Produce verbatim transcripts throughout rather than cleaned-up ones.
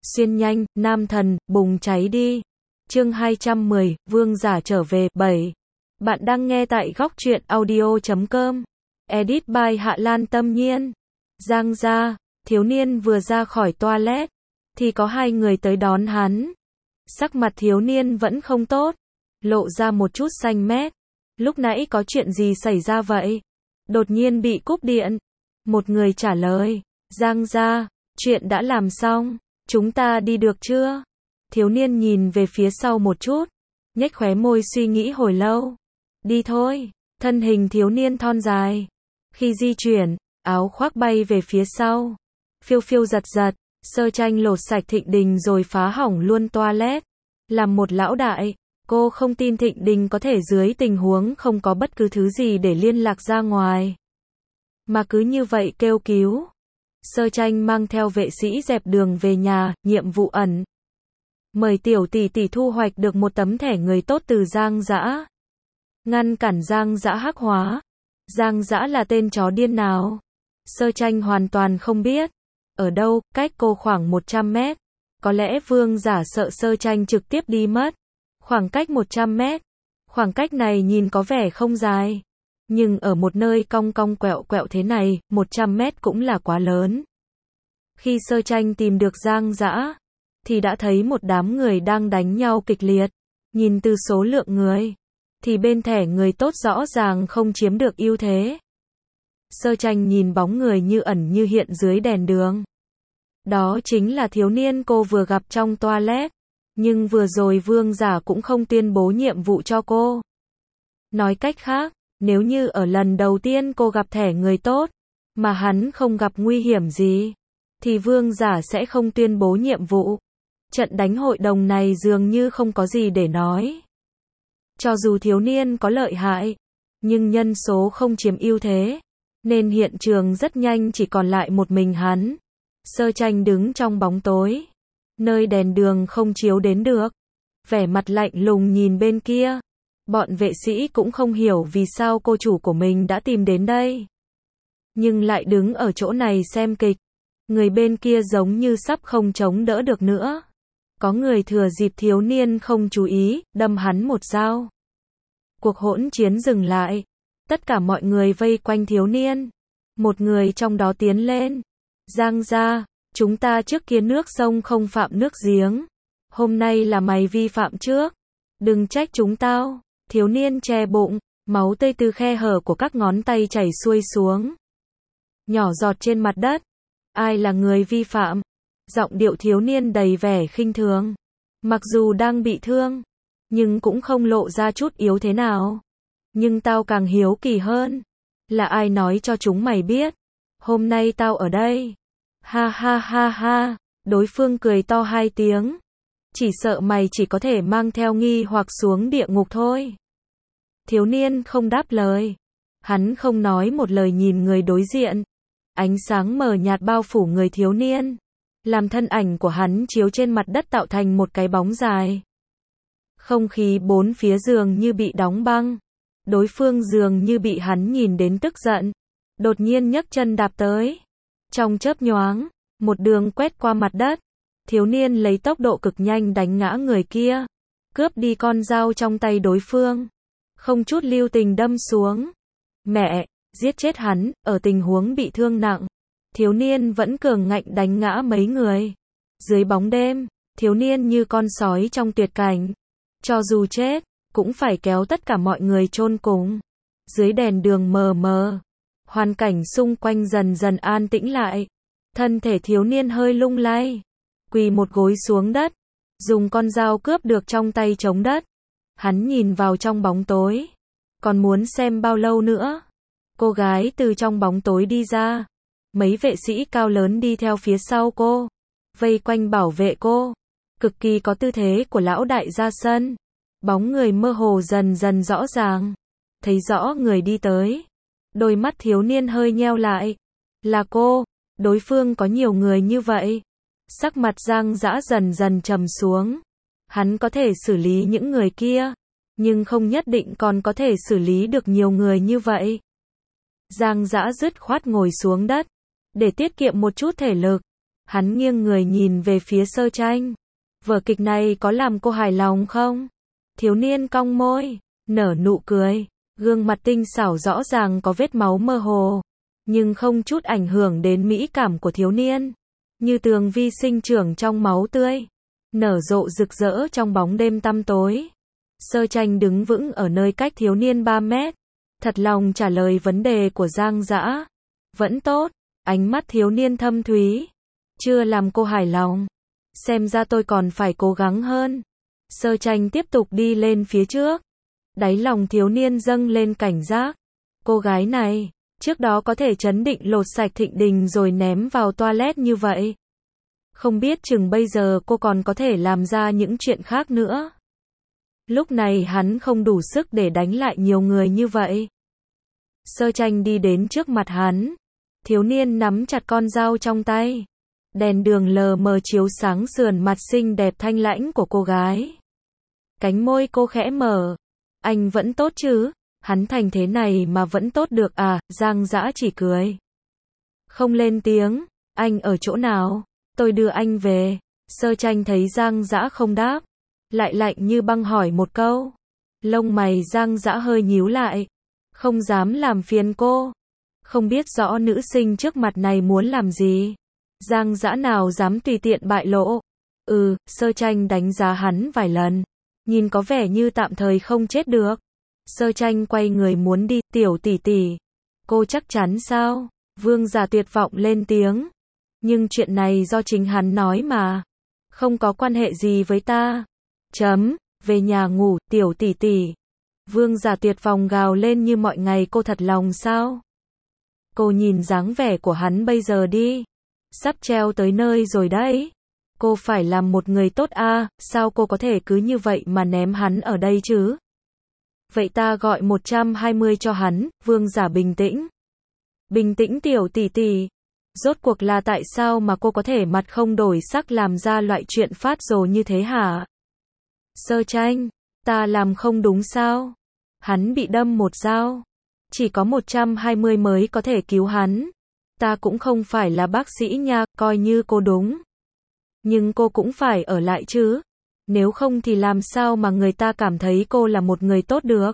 Xuyên nhanh, nam thần, bùng cháy đi. Chương hai trăm mười, Vương giả trở về, bảy. Bạn đang nghe tại góc truyện audio chấm com. Edit by Hạ Lan Tâm Nhiên. Giang gia, thiếu niên vừa ra khỏi toilet, thì có hai người tới đón hắn. Sắc mặt thiếu niên vẫn không tốt, lộ ra một chút xanh mét. Lúc nãy có chuyện gì xảy ra vậy? Đột nhiên bị cúp điện. Một người trả lời, Giang gia, chuyện đã làm xong, chúng ta đi được chưa? Thiếu niên nhìn về phía sau một chút, nhếch khóe môi suy nghĩ hồi lâu. Đi thôi. Thân hình thiếu niên thon dài, khi di chuyển, áo khoác bay về phía sau, phiêu phiêu giật giật. Sơ Tranh lột sạch Thịnh Đình rồi phá hỏng luôn toilet. Làm một lão đại, cô không tin Thịnh Đình có thể dưới tình huống không có bất cứ thứ gì để liên lạc ra ngoài, mà cứ như vậy kêu cứu. Sơ Tranh mang theo vệ sĩ dẹp đường về nhà. Nhiệm vụ ẩn: mời tiểu tỷ tỷ thu hoạch được một tấm thẻ người tốt từ Giang Dã. Ngăn cản Giang Dã hắc hóa. Giang Dã là tên chó điên nào? Sơ Tranh hoàn toàn không biết. Ở đâu, cách cô khoảng một trăm mét. Có lẽ Vương giả sợ Sơ Tranh trực tiếp đi mất. Khoảng cách một trăm mét. Khoảng cách này nhìn có vẻ không dài, nhưng ở một nơi cong cong quẹo quẹo thế này, một trăm mét cũng là quá lớn. Khi Sơ Tranh tìm được Giang Dã, thì đã thấy một đám người đang đánh nhau kịch liệt. Nhìn từ số lượng người, thì bên thẻ người tốt rõ ràng không chiếm được ưu thế. Sơ Tranh nhìn bóng người như ẩn như hiện dưới đèn đường. Đó chính là thiếu niên cô vừa gặp trong toilet. Nhưng vừa rồi Vương giả cũng không tuyên bố nhiệm vụ cho cô. Nói cách khác, nếu như ở lần đầu tiên cô gặp thẻ người tốt, mà hắn không gặp nguy hiểm gì, thì Vương giả sẽ không tuyên bố nhiệm vụ. Trận đánh hội đồng này dường như không có gì để nói. Cho dù thiếu niên có lợi hại, nhưng nhân số không chiếm ưu thế, nên hiện trường rất nhanh chỉ còn lại một mình hắn. Sơ Tranh đứng trong bóng tối, nơi đèn đường không chiếu đến được, vẻ mặt lạnh lùng nhìn bên kia. Bọn vệ sĩ cũng không hiểu vì sao cô chủ của mình đã tìm đến đây, nhưng lại đứng ở chỗ này xem kịch. Người bên kia giống như sắp không chống đỡ được nữa. Có người thừa dịp thiếu niên không chú ý, đâm hắn một dao. Cuộc hỗn chiến dừng lại. Tất cả mọi người vây quanh thiếu niên. Một người trong đó tiến lên. Giang gia, chúng ta trước kia nước sông không phạm nước giếng. Hôm nay là mày vi phạm trước. Đừng trách chúng tao. Thiếu niên che bụng, máu tươi từ khe hở của các ngón tay chảy xuôi xuống, nhỏ giọt trên mặt đất. Ai là người vi phạm? Giọng điệu thiếu niên đầy vẻ khinh thường. Mặc dù đang bị thương, nhưng cũng không lộ ra chút yếu thế nào. Nhưng tao càng hiếu kỳ hơn, là ai nói cho chúng mày biết hôm nay tao ở đây? Ha ha ha ha. Đối phương cười to hai tiếng. Chỉ sợ mày chỉ có thể mang theo nghi hoặc xuống địa ngục thôi. Thiếu niên không đáp lời. Hắn không nói một lời nhìn người đối diện. Ánh sáng mờ nhạt bao phủ người thiếu niên, làm thân ảnh của hắn chiếu trên mặt đất tạo thành một cái bóng dài. Không khí bốn phía giường như bị đóng băng. Đối phương dường như bị hắn nhìn đến tức giận, đột nhiên nhấc chân đạp tới. Trong chớp nhoáng, một đường quét qua mặt đất. Thiếu niên lấy tốc độ cực nhanh đánh ngã người kia, cướp đi con dao trong tay đối phương, không chút lưu tình đâm xuống. Mẹ, giết chết hắn. Ở tình huống bị thương nặng, thiếu niên vẫn cường ngạnh đánh ngã mấy người. Dưới bóng đêm, thiếu niên như con sói trong tuyệt cảnh. Cho dù chết, cũng phải kéo tất cả mọi người chôn cùng. Dưới đèn đường mờ mờ, hoàn cảnh xung quanh dần dần an tĩnh lại. Thân thể thiếu niên hơi lung lay, quỳ một gối xuống đất, dùng con dao cướp được trong tay chống đất. Hắn nhìn vào trong bóng tối. Còn muốn xem bao lâu nữa? Cô gái từ trong bóng tối đi ra. Mấy vệ sĩ cao lớn đi theo phía sau cô, vây quanh bảo vệ cô. Cực kỳ có tư thế của lão đại ra sân. Bóng người mơ hồ dần dần rõ ràng. Thấy rõ người đi tới, đôi mắt thiếu niên hơi nheo lại. Là cô. Đối phương có nhiều người như vậy. Sắc mặt Giang Dã dần dần trầm xuống. Hắn có thể xử lý những người kia, nhưng không nhất định còn có thể xử lý được nhiều người như vậy. Giang Dã dứt khoát ngồi xuống đất, để tiết kiệm một chút thể lực. Hắn nghiêng người nhìn về phía Sơ Tranh. Vở kịch này có làm cô hài lòng không? Thiếu niên cong môi, nở nụ cười. Gương mặt tinh xảo rõ ràng có vết máu mơ hồ, nhưng không chút ảnh hưởng đến mỹ cảm của thiếu niên. Như tường vi sinh trưởng trong máu tươi, nở rộ rực rỡ trong bóng đêm tăm tối. Sơ Tranh đứng vững ở nơi cách thiếu niên ba mét. Thật lòng trả lời vấn đề của Giang Dã. Vẫn tốt, ánh mắt thiếu niên thâm thúy. Chưa làm cô hài lòng. Xem ra tôi còn phải cố gắng hơn. Sơ Tranh tiếp tục đi lên phía trước. Đáy lòng thiếu niên dâng lên cảnh giác. Cô gái này, trước đó có thể trấn định lột sạch Thịnh Đình rồi ném vào toilet như vậy. Không biết chừng bây giờ cô còn có thể làm ra những chuyện khác nữa. Lúc này hắn không đủ sức để đánh lại nhiều người như vậy. Sơ Tranh đi đến trước mặt hắn. Thiếu niên nắm chặt con dao trong tay. Đèn đường lờ mờ chiếu sáng sườn mặt xinh đẹp thanh lãnh của cô gái. Cánh môi cô khẽ mở. Anh vẫn tốt chứ? Hắn thành thế này mà vẫn tốt được à? Giang Dã chỉ cười. Không lên tiếng. Anh ở chỗ nào? Tôi đưa anh về. Sơ Tranh thấy Giang Dã không đáp, lại lạnh như băng hỏi một câu. Lông mày Giang Dã hơi nhíu lại. Không dám làm phiền cô. Không biết rõ nữ sinh trước mặt này muốn làm gì. Giang Dã nào dám tùy tiện bại lộ. Ừ, Sơ Tranh đánh giá hắn vài lần. Nhìn có vẻ như tạm thời không chết được. Sơ Tranh quay người muốn đi. Tiểu tỷ tỷ. Cô chắc chắn sao? Vương Giả tuyệt vọng lên tiếng. Nhưng chuyện này do chính hắn nói mà. Không có quan hệ gì với ta. Chấm, về nhà ngủ, tiểu tỷ tỷ. Vương Giả tuyệt vọng gào lên như mọi ngày. Cô thật lòng sao? Cô nhìn dáng vẻ của hắn bây giờ đi. Sắp treo tới nơi rồi đấy. Cô phải làm một người tốt à, sao cô có thể cứ như vậy mà ném hắn ở đây chứ? Vậy ta gọi một trăm hai mươi cho hắn. Vương Giả bình tĩnh. Bình tĩnh tiểu tỷ tỷ. Rốt cuộc là tại sao mà cô có thể mặt không đổi sắc làm ra loại chuyện phát rồ như thế hả? Sơ Tranh, ta làm không đúng sao? Hắn bị đâm một dao. Chỉ có một trăm hai mươi mới có thể cứu hắn. Ta cũng không phải là bác sĩ nha, coi như cô đúng. Nhưng cô cũng phải ở lại chứ. Nếu không thì làm sao mà người ta cảm thấy cô là một người tốt được?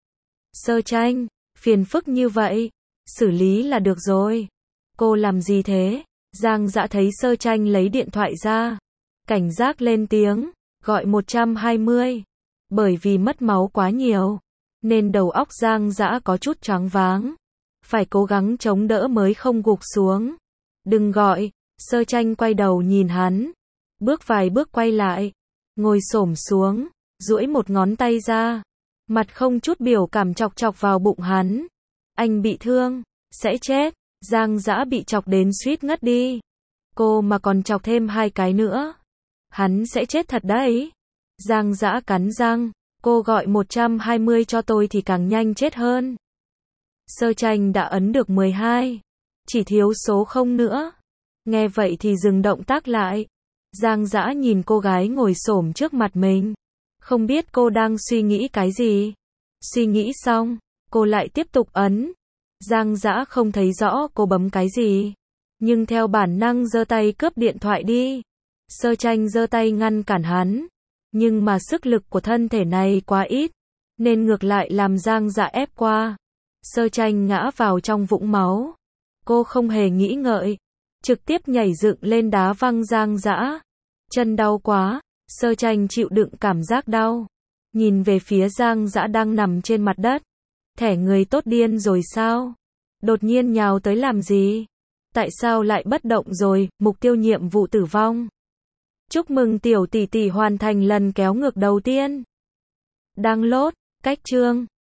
Sơ Tranh, phiền phức như vậy. Xử lý là được rồi. Cô làm gì thế? Giang Dã thấy Sơ Tranh lấy điện thoại ra. Cảnh giác lên tiếng. Gọi một trăm hai mươi. Bởi vì mất máu quá nhiều, nên đầu óc Giang Dã có chút choáng váng. Phải cố gắng chống đỡ mới không gục xuống. Đừng gọi. Sơ Tranh quay đầu nhìn hắn. Bước vài bước quay lại. Ngồi xổm xuống. Duỗi một ngón tay ra. Mặt không chút biểu cảm chọc chọc vào bụng hắn. Anh bị thương. Sẽ chết. Giang Dã bị chọc đến suýt ngất đi. Cô mà còn chọc thêm hai cái nữa. Hắn sẽ chết thật đấy. Giang Dã cắn răng. Cô gọi một trăm hai mươi cho tôi thì càng nhanh chết hơn. Sơ Tranh đã ấn được mười hai. Chỉ thiếu số không nữa. Nghe vậy thì dừng động tác lại. Giang Dã nhìn cô gái ngồi xổm trước mặt mình. Không biết cô đang suy nghĩ cái gì. Suy nghĩ xong, cô lại tiếp tục ấn. Giang Dã không thấy rõ cô bấm cái gì, nhưng theo bản năng giơ tay cướp điện thoại đi. Sơ Tranh giơ tay ngăn cản hắn, nhưng mà sức lực của thân thể này quá ít, nên ngược lại làm Giang Dã ép qua. Sơ Tranh ngã vào trong vũng máu. Cô không hề nghĩ ngợi, trực tiếp nhảy dựng lên đá văng Giang Dã. Chân đau quá. Sơ Tranh chịu đựng cảm giác đau, nhìn về phía Giang Dã đang nằm trên mặt đất. Thẻ người tốt điên rồi sao? Đột nhiên nhào tới làm gì? Tại sao lại bất động rồi? Mục tiêu nhiệm vụ tử vong. Chúc mừng tiểu tỷ tỷ hoàn thành lần kéo ngược đầu tiên. Đang lốt, cách chương.